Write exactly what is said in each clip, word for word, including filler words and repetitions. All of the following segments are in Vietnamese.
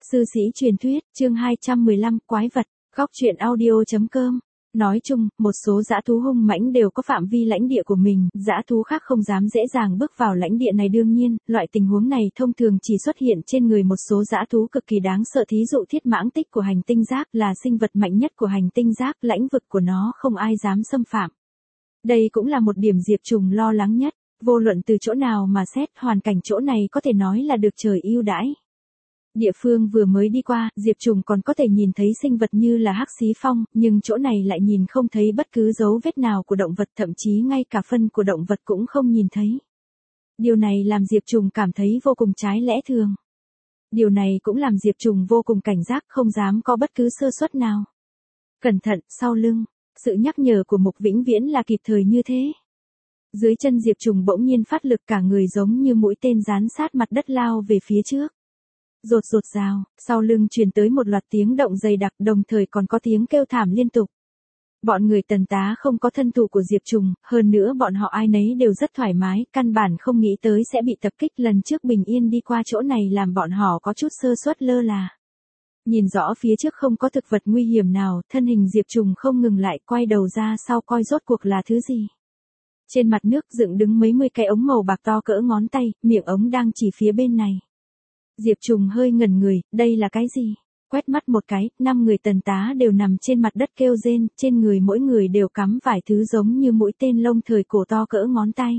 Sư sĩ truyền thuyết, chương hai trăm mười lăm, quái vật, góc truyện audio chấm com. Nói chung, một số dã thú hung mãnh đều có phạm vi lãnh địa của mình, dã thú khác không dám dễ dàng bước vào lãnh địa này. Đương nhiên, loại tình huống này thông thường chỉ xuất hiện trên người một số dã thú cực kỳ đáng sợ. Thí dụ thiết mãng tích của hành tinh Giác là sinh vật mạnh nhất của hành tinh Giác, lãnh vực của nó không ai dám xâm phạm. Đây cũng là một điểm Diệp Trùng lo lắng nhất, vô luận từ chỗ nào mà xét, hoàn cảnh chỗ này có thể nói là được trời ưu đãi. Địa phương vừa mới đi qua, Diệp Trùng còn có thể nhìn thấy sinh vật như là hắc xí phong, nhưng chỗ này lại nhìn không thấy bất cứ dấu vết nào của động vật, thậm chí ngay cả phân của động vật cũng không nhìn thấy. Điều này làm Diệp Trùng cảm thấy vô cùng trái lẽ thường. Điều này cũng làm Diệp Trùng vô cùng cảnh giác, không dám có bất cứ sơ suất nào. Cẩn thận, sau lưng, sự nhắc nhở của Mục Vĩnh Viễn là kịp thời như thế. Dưới chân Diệp Trùng bỗng nhiên phát lực, cả người giống như mũi tên dán sát mặt đất lao về phía trước. Rột rột rào, sau lưng truyền tới một loạt tiếng động dày đặc, đồng thời còn có tiếng kêu thảm liên tục. Bọn người Tần Tá không có thân thủ của Diệp Trùng, hơn nữa bọn họ ai nấy đều rất thoải mái, căn bản không nghĩ tới sẽ bị tập kích. Lần trước bình yên đi qua chỗ này làm bọn họ có chút sơ suất lơ là. Nhìn rõ phía trước không có thực vật nguy hiểm nào, thân hình Diệp Trùng không ngừng lại, quay đầu ra sau coi rốt cuộc là thứ gì. Trên mặt nước dựng đứng mấy mươi cái ống màu bạc to cỡ ngón tay, miệng ống đang chỉ phía bên này. Diệp Trùng hơi ngẩn người, đây là cái gì? Quét mắt một cái, năm người Tần Tá đều nằm trên mặt đất kêu rên, trên người mỗi người đều cắm vài thứ giống như mũi tên lông thời cổ to cỡ ngón tay.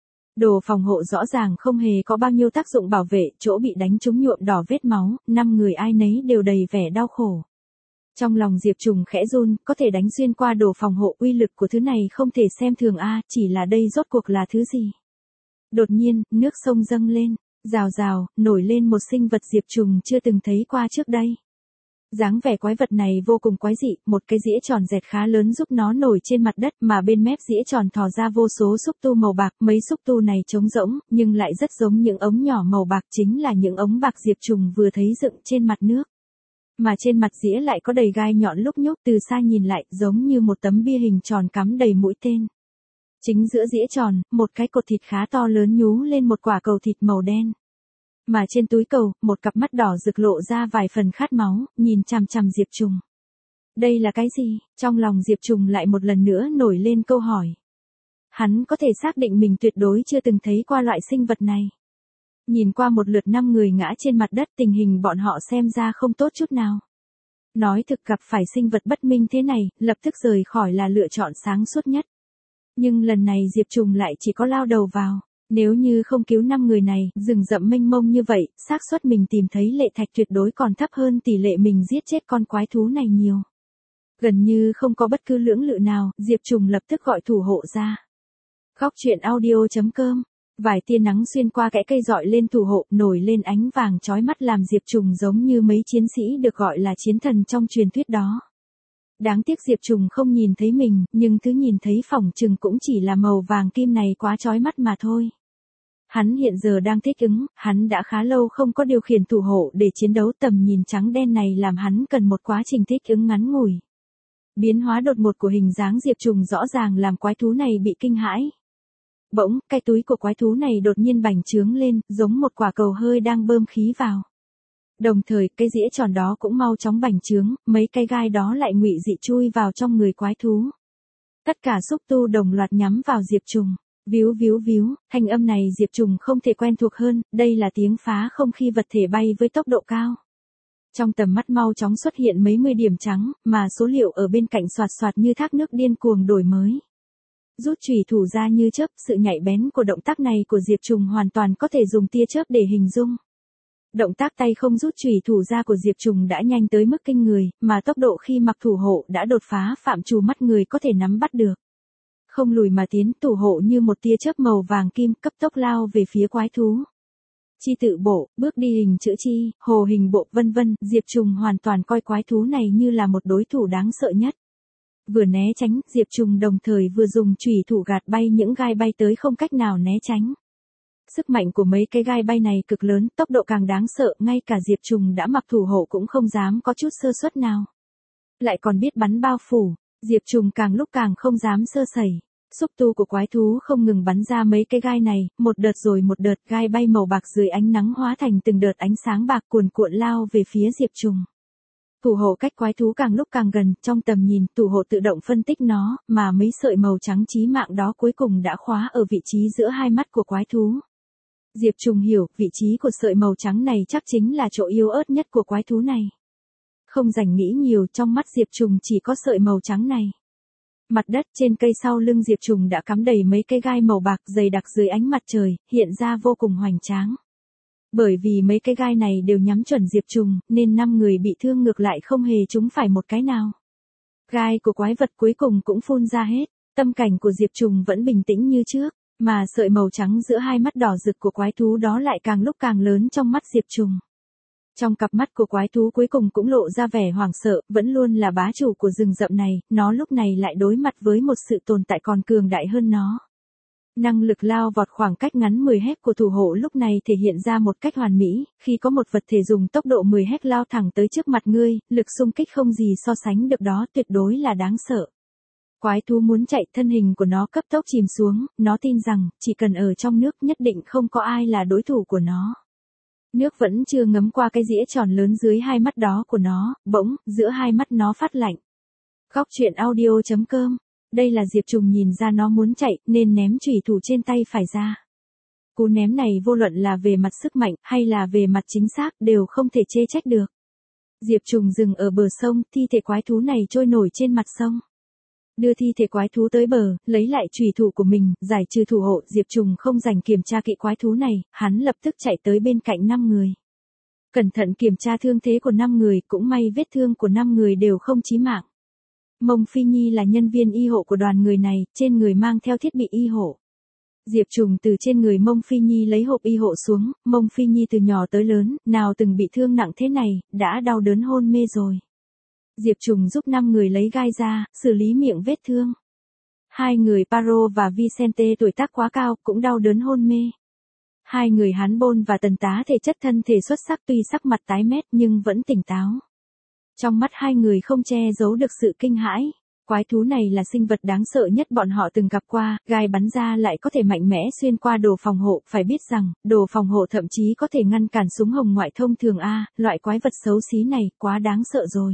Đồ phòng hộ rõ ràng không hề có bao nhiêu tác dụng bảo vệ, chỗ bị đánh trúng nhuộm đỏ vết máu, năm người ai nấy đều đầy vẻ đau khổ. Trong lòng Diệp Trùng khẽ run, có thể đánh xuyên qua đồ phòng hộ, uy lực của thứ này không thể xem thường a, chỉ là đây rốt cuộc là thứ gì? Đột nhiên, nước sông dâng lên. Rào rào, nổi lên một sinh vật Diệp Trùng chưa từng thấy qua trước đây. Dáng vẻ quái vật này vô cùng quái dị, một cái dĩa tròn dẹt khá lớn giúp nó nổi trên mặt đất, mà bên mép dĩa tròn thò ra vô số xúc tu màu bạc, mấy xúc tu này trống rỗng, nhưng lại rất giống những ống nhỏ màu bạc, chính là những ống bạc Diệp Trùng vừa thấy dựng trên mặt nước. Mà trên mặt dĩa lại có đầy gai nhọn lúc nhúc, từ xa nhìn lại, giống như một tấm bia hình tròn cắm đầy mũi tên. Chính giữa dĩa tròn, một cái cột thịt khá to lớn nhú lên một quả cầu thịt màu đen. Mà trên túi cầu, một cặp mắt đỏ rực lộ ra vài phần khát máu, nhìn chằm chằm Diệp Trùng. Đây là cái gì? Trong lòng Diệp Trùng lại một lần nữa nổi lên câu hỏi. Hắn có thể xác định mình tuyệt đối chưa từng thấy qua loại sinh vật này. Nhìn qua một lượt năm người ngã trên mặt đất, tình hình bọn họ xem ra không tốt chút nào. Nói thực, gặp phải sinh vật bất minh thế này, lập tức rời khỏi là lựa chọn sáng suốt nhất. Nhưng lần này Diệp Trùng lại chỉ có lao đầu vào. Nếu như không cứu năm người này, rừng rậm mênh mông như vậy, xác suất mình tìm thấy lệ thạch tuyệt đối còn thấp hơn tỷ lệ mình giết chết con quái thú này nhiều. Gần như không có bất cứ lưỡng lự nào, Diệp Trùng lập tức gọi thủ hộ ra. Góc truyện audio chấm com. Vài tia nắng xuyên qua kẽ cây dọi lên thủ hộ, nổi lên ánh vàng chói mắt làm Diệp Trùng giống như mấy chiến sĩ được gọi là chiến thần trong truyền thuyết đó. Đáng tiếc Diệp Trùng không nhìn thấy mình, nhưng thứ nhìn thấy phỏng chừng cũng chỉ là màu vàng kim này quá chói mắt mà thôi. Hắn hiện giờ đang thích ứng, hắn đã khá lâu không có điều khiển thủ hộ để chiến đấu, tầm nhìn trắng đen này làm hắn cần một quá trình thích ứng ngắn ngủi. Biến hóa đột ngột của hình dáng Diệp Trùng rõ ràng làm quái thú này bị kinh hãi. Bỗng, cái túi của quái thú này đột nhiên bành trướng lên, giống một quả cầu hơi đang bơm khí vào. Đồng thời, cái dĩa tròn đó cũng mau chóng bành trướng, mấy cái gai đó lại ngụy dị chui vào trong người quái thú. Tất cả xúc tu đồng loạt nhắm vào Diệp Trùng. Víu víu víu, thanh âm này Diệp Trùng không thể quen thuộc hơn, đây là tiếng phá không khi vật thể bay với tốc độ cao. Trong tầm mắt mau chóng xuất hiện mấy mươi điểm trắng, mà số liệu ở bên cạnh xoạt xoạt như thác nước điên cuồng đổi mới. Rút chùy thủ ra như chớp, sự nhạy bén của động tác này của Diệp Trùng hoàn toàn có thể dùng tia chớp để hình dung. Động tác tay không rút chùy thủ ra của Diệp Trùng đã nhanh tới mức kinh người, mà tốc độ khi mặc thủ hộ đã đột phá phạm trù mắt người có thể nắm bắt được. Không lùi mà tiến, thủ hộ như một tia chớp màu vàng kim cấp tốc lao về phía quái thú. Chi tự bộ, bước đi hình chữ chi, hồ hình bộ vân vân, Diệp Trùng hoàn toàn coi quái thú này như là một đối thủ đáng sợ nhất. Vừa né tránh, Diệp Trùng đồng thời vừa dùng chùy thủ gạt bay những gai bay tới không cách nào né tránh. Sức mạnh của mấy cái gai bay này cực lớn, tốc độ càng đáng sợ, ngay cả Diệp Trùng đã mặc thủ hộ cũng không dám có chút sơ suất nào. Lại còn biết bắn bao phủ, Diệp Trùng càng lúc càng không dám sơ sẩy. Xúc tu của quái thú không ngừng bắn ra mấy cái gai này, một đợt rồi một đợt gai bay màu bạc dưới ánh nắng hóa thành từng đợt ánh sáng bạc cuồn cuộn lao về phía Diệp Trùng. Thủ hộ cách quái thú càng lúc càng gần, trong tầm nhìn, thủ hộ tự động phân tích nó, mà mấy sợi màu trắng chí mạng đó cuối cùng đã khóa ở vị trí giữa hai mắt của quái thú. Diệp Trùng hiểu, vị trí của sợi màu trắng này chắc chính là chỗ yếu ớt nhất của quái thú này. Không dành nghĩ nhiều, trong mắt Diệp Trùng chỉ có sợi màu trắng này. Mặt đất trên cây sau lưng Diệp Trùng đã cắm đầy mấy cái gai màu bạc dày đặc dưới ánh mặt trời, hiện ra vô cùng hoành tráng. Bởi vì mấy cái gai này đều nhắm chuẩn Diệp Trùng, nên năm người bị thương ngược lại không hề trúng phải một cái nào. Gai của quái vật cuối cùng cũng phun ra hết, tâm cảnh của Diệp Trùng vẫn bình tĩnh như trước, mà sợi màu trắng giữa hai mắt đỏ rực của quái thú đó lại càng lúc càng lớn trong mắt Diệp Trùng. Trong cặp mắt của quái thú cuối cùng cũng lộ ra vẻ hoảng sợ, vẫn luôn là bá chủ của rừng rậm này, nó lúc này lại đối mặt với một sự tồn tại còn cường đại hơn nó. Năng lực lao vọt khoảng cách ngắn mười héc của thủ hộ lúc này thể hiện ra một cách hoàn mỹ, khi có một vật thể dùng tốc độ mười héc lao thẳng tới trước mặt ngươi, lực xung kích không gì so sánh được đó, tuyệt đối là đáng sợ. Quái thú muốn chạy, thân hình của nó cấp tốc chìm xuống, nó tin rằng, chỉ cần ở trong nước nhất định không có ai là đối thủ của nó. Nước vẫn chưa ngấm qua cái dĩa tròn lớn dưới hai mắt đó của nó, bỗng, giữa hai mắt nó phát lạnh. Góc truyện audio chấm com. Đây là Diệp Trùng nhìn ra nó muốn chạy, nên ném chủy thủ trên tay phải ra. Cú ném này vô luận là về mặt sức mạnh, hay là về mặt chính xác, đều không thể chê trách được. Diệp Trùng dừng ở bờ sông, thi thể quái thú này trôi nổi trên mặt sông. Đưa thi thể quái thú tới bờ, lấy lại chủy thủ của mình, giải trừ thủ hộ, Diệp Trùng không dành kiểm tra kỹ quái thú này, hắn lập tức chạy tới bên cạnh năm người. Cẩn thận kiểm tra thương thế của năm người, cũng may vết thương của năm người đều không chí mạng. Mông Phi Nhi là nhân viên y hộ của đoàn người này, trên người mang theo thiết bị y hộ. Diệp Trùng từ trên người Mông Phi Nhi lấy hộp y hộ xuống, Mông Phi Nhi từ nhỏ tới lớn, nào từng bị thương nặng thế này, đã đau đớn hôn mê rồi. Diệp Trùng giúp năm người lấy gai ra, xử lý miệng vết thương. Hai người Paro và Vicente tuổi tác quá cao, cũng đau đớn hôn mê. Hai người Hán Bôn và Tần Tá thể chất thân thể xuất sắc, tuy sắc mặt tái mét nhưng vẫn tỉnh táo. Trong mắt hai người không che giấu được sự kinh hãi. Quái thú này là sinh vật đáng sợ nhất bọn họ từng gặp qua, gai bắn ra lại có thể mạnh mẽ xuyên qua đồ phòng hộ, phải biết rằng, đồ phòng hộ thậm chí có thể ngăn cản súng hồng ngoại thông thường A, loại quái vật xấu xí này, quá đáng sợ rồi.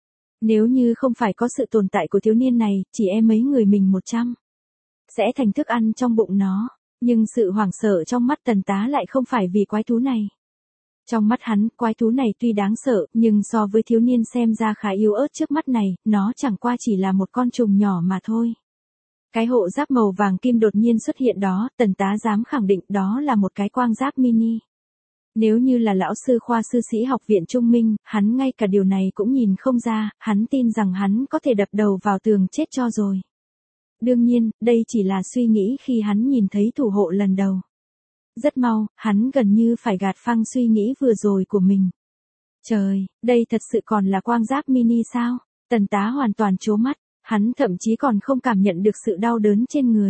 Nếu như không phải có sự tồn tại của thiếu niên này, chỉ e mấy người mình một trăm sẽ thành thức ăn trong bụng nó, nhưng sự hoảng sợ trong mắt Tần Tá lại không phải vì quái thú này. Trong mắt hắn, quái thú này tuy đáng sợ, nhưng so với thiếu niên xem ra khá yếu ớt trước mắt này, nó chẳng qua chỉ là một con trùng nhỏ mà thôi. Cái hộ giáp màu vàng kim đột nhiên xuất hiện đó, Tần Tá dám khẳng định đó là một cái quang giáp mini. Nếu như là lão sư khoa sư sĩ học viện Trung Minh, hắn ngay cả điều này cũng nhìn không ra, hắn tin rằng hắn có thể đập đầu vào tường chết cho rồi. Đương nhiên, đây chỉ là suy nghĩ khi hắn nhìn thấy thủ hộ lần đầu. Rất mau, hắn gần như phải gạt phăng suy nghĩ vừa rồi của mình. Trời, đây thật sự còn là quang giáp mini sao? Tần Tá hoàn toàn trố mắt, hắn thậm chí còn không cảm nhận được sự đau đớn trên người.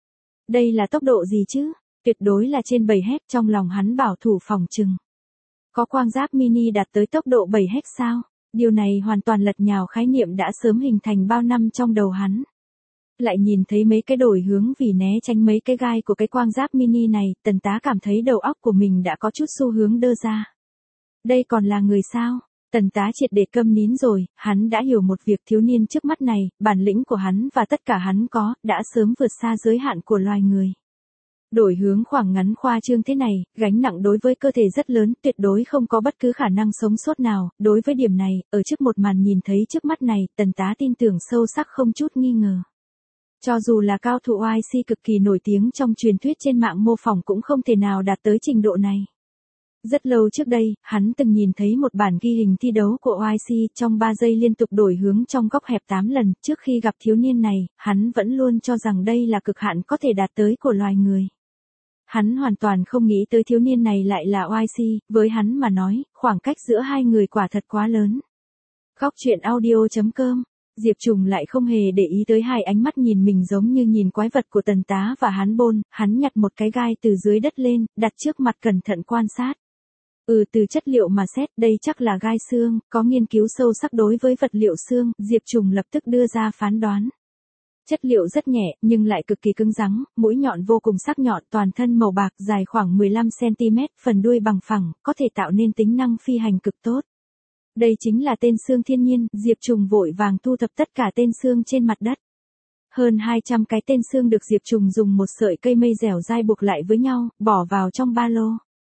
Đây là tốc độ gì chứ? Tuyệt đối là trên bảy héc, trong lòng hắn bảo thủ phòng trừng. Có quang giáp mini đạt tới tốc độ bảy héc sao? Điều này hoàn toàn lật nhào khái niệm đã sớm hình thành bao năm trong đầu hắn. Lại nhìn thấy mấy cái đổi hướng vì né tránh mấy cái gai của cái quang giáp mini này, Tần Tá cảm thấy đầu óc của mình đã có chút xu hướng đơ ra. Đây còn là người sao? Tần Tá triệt để câm nín rồi, hắn đã hiểu một việc, thiếu niên trước mắt này, bản lĩnh của hắn và tất cả hắn có, đã sớm vượt xa giới hạn của loài người. Đổi hướng khoảng ngắn khoa trương thế này, gánh nặng đối với cơ thể rất lớn, tuyệt đối không có bất cứ khả năng sống sót nào, đối với điểm này, ở trước một màn nhìn thấy trước mắt này, Tần Tá tin tưởng sâu sắc không chút nghi ngờ. Cho dù là cao thủ o i xê cực kỳ nổi tiếng trong truyền thuyết trên mạng mô phỏng cũng không thể nào đạt tới trình độ này. Rất lâu trước đây, hắn từng nhìn thấy một bản ghi hình thi đấu của o i xê trong ba giây liên tục đổi hướng trong góc hẹp tám lần, trước khi gặp thiếu niên này, hắn vẫn luôn cho rằng đây là cực hạn có thể đạt tới của loài người. Hắn hoàn toàn không nghĩ tới thiếu niên này lại là o i xê, với hắn mà nói, khoảng cách giữa hai người quả thật quá lớn. Góc truyện audio chấm com. Diệp Trùng lại không hề để ý tới hai ánh mắt nhìn mình giống như nhìn quái vật của Tần Tá và Hán Bôn, hắn nhặt một cái gai từ dưới đất lên, đặt trước mặt cẩn thận quan sát. Ừ, từ chất liệu mà xét, đây chắc là gai xương, có nghiên cứu sâu sắc đối với vật liệu xương, Diệp Trùng lập tức đưa ra phán đoán. Chất liệu rất nhẹ, nhưng lại cực kỳ cứng rắn, mũi nhọn vô cùng sắc nhọn, toàn thân màu bạc, dài khoảng mười lăm xăng ti mét, phần đuôi bằng phẳng, có thể tạo nên tính năng phi hành cực tốt. Đây chính là tên xương thiên nhiên, Diệp Trùng vội vàng thu thập tất cả tên xương trên mặt đất. Hơn hai trăm cái tên xương được Diệp Trùng dùng một sợi cây mây dẻo dai buộc lại với nhau, bỏ vào trong ba lô.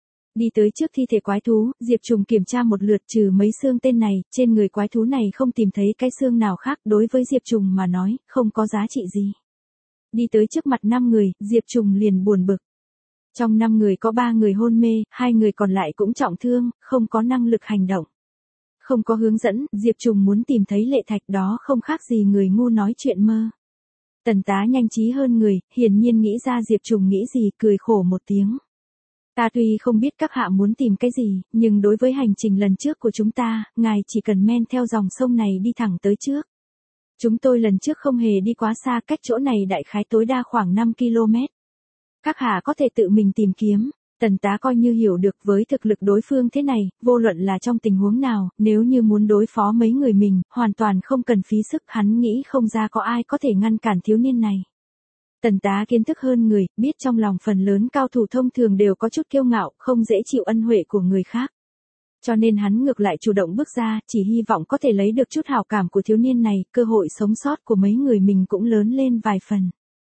Đi tới trước thi thể quái thú, Diệp Trùng kiểm tra một lượt, trừ mấy xương tên này, trên người quái thú này không tìm thấy cái xương nào khác, đối với Diệp Trùng mà nói, không có giá trị gì. Đi tới trước mặt năm người, Diệp Trùng liền buồn bực. Trong năm người có ba người hôn mê, hai người còn lại cũng trọng thương, không có năng lực hành động. Không có hướng dẫn, Diệp Trùng muốn tìm thấy Lệ Thạch, đó không khác gì người ngu nói chuyện mơ. Tần tá nhanh trí hơn người, hiển nhiên nghĩ ra Diệp Trùng nghĩ gì, cười khổ một tiếng. Ta tuy không biết các hạ muốn tìm cái gì, nhưng đối với hành trình lần trước của chúng ta, ngài chỉ cần men theo dòng sông này đi thẳng tới trước. Chúng tôi lần trước không hề đi quá xa, cách chỗ này đại khái tối đa khoảng năm ki lô mét. Các hạ có thể tự mình tìm kiếm. Tần tá coi như hiểu được với thực lực đối phương thế này, vô luận là trong tình huống nào, nếu như muốn đối phó mấy người mình, hoàn toàn không cần phí sức, hắn nghĩ không ra có ai có thể ngăn cản thiếu niên này. Tần tá kiến thức hơn người, biết trong lòng phần lớn cao thủ thông thường đều có chút kiêu ngạo, không dễ chịu ân huệ của người khác. Cho nên hắn ngược lại chủ động bước ra, chỉ hy vọng có thể lấy được chút hảo cảm của thiếu niên này, cơ hội sống sót của mấy người mình cũng lớn lên vài phần.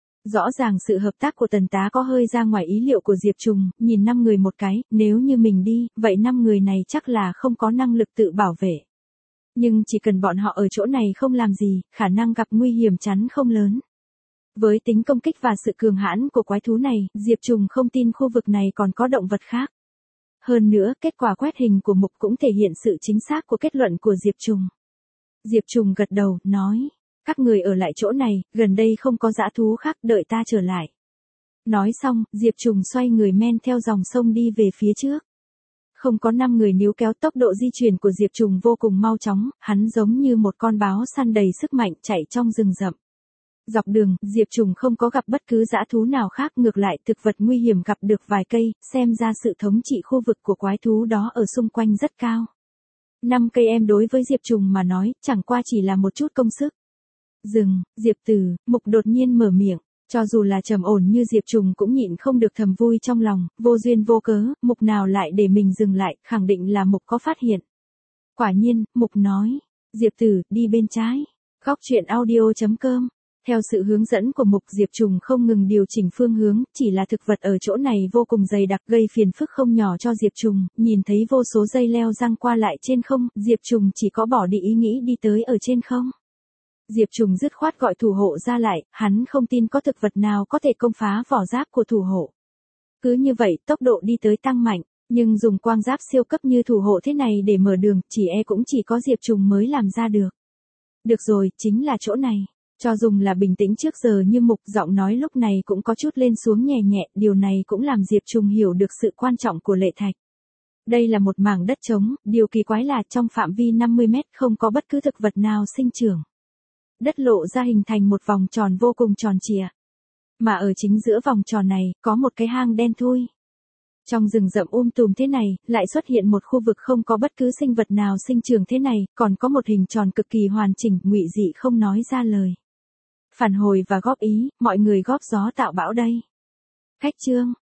Rõ ràng sự hợp tác của tần tá có hơi ra ngoài ý liệu của Diệp Trùng, nhìn năm người một cái, nếu như mình đi, vậy năm người này chắc là không có năng lực tự bảo vệ. Nhưng chỉ cần bọn họ ở chỗ này không làm gì, khả năng gặp nguy hiểm chắn không lớn. Với tính công kích và sự cường hãn của quái thú này, Diệp Trùng không tin khu vực này còn có động vật khác. Hơn nữa, kết quả quét hình của mục cũng thể hiện sự chính xác của kết luận của Diệp Trùng. Diệp Trùng gật đầu, nói, các người ở lại chỗ này, gần đây không có dã thú khác, đợi ta trở lại. Nói xong, Diệp Trùng xoay người men theo dòng sông đi về phía trước. Không có năm người níu kéo, tốc độ di chuyển của Diệp Trùng vô cùng mau chóng, hắn giống như một con báo săn đầy sức mạnh chạy trong rừng rậm. Dọc đường, Diệp Trùng không có gặp bất cứ dã thú nào khác, ngược lại thực vật nguy hiểm gặp được vài cây, xem ra sự thống trị khu vực của quái thú đó ở xung quanh rất cao. Năm cây em đối với Diệp Trùng mà nói, chẳng qua chỉ là một chút công sức. Dừng, Diệp Tử, Mục đột nhiên mở miệng, cho dù là trầm ổn như Diệp Trùng cũng nhịn không được thầm vui trong lòng, vô duyên vô cớ, Mục nào lại để mình dừng lại, khẳng định là Mục có phát hiện. Quả nhiên, Mục nói, Diệp Tử, đi bên trái. Góc truyện audio chấm com. Theo sự hướng dẫn của Mục, Diệp Trùng không ngừng điều chỉnh phương hướng, chỉ là thực vật ở chỗ này vô cùng dày đặc, gây phiền phức không nhỏ cho Diệp Trùng, nhìn thấy vô số dây leo răng qua lại trên không, Diệp Trùng chỉ có bỏ đi ý nghĩ đi tới ở trên không. Diệp Trùng dứt khoát gọi thủ hộ ra lại, hắn không tin có thực vật nào có thể công phá vỏ giáp của thủ hộ. Cứ như vậy, tốc độ đi tới tăng mạnh, nhưng dùng quang giáp siêu cấp như thủ hộ thế này để mở đường, chỉ e cũng chỉ có Diệp Trùng mới làm ra được. Được rồi, chính là chỗ này. Cho dùng là bình tĩnh trước giờ như Mục, giọng nói lúc này cũng có chút lên xuống nhẹ nhẹ, điều này cũng làm Diệp Trùng hiểu được sự quan trọng của Lệ Thạch. Đây là một mảng đất trống, điều kỳ quái là trong phạm vi năm mươi mét không có bất cứ thực vật nào sinh trưởng. Đất lộ ra hình thành một vòng tròn vô cùng tròn trịa. Mà ở chính giữa vòng tròn này, có một cái hang đen thui. Trong rừng rậm um tùm thế này, lại xuất hiện một khu vực không có bất cứ sinh vật nào sinh trưởng thế này, còn có một hình tròn cực kỳ hoàn chỉnh, ngụy dị không nói ra lời. Phản hồi và góp ý, mọi người góp gió tạo bão đây. Khách chương.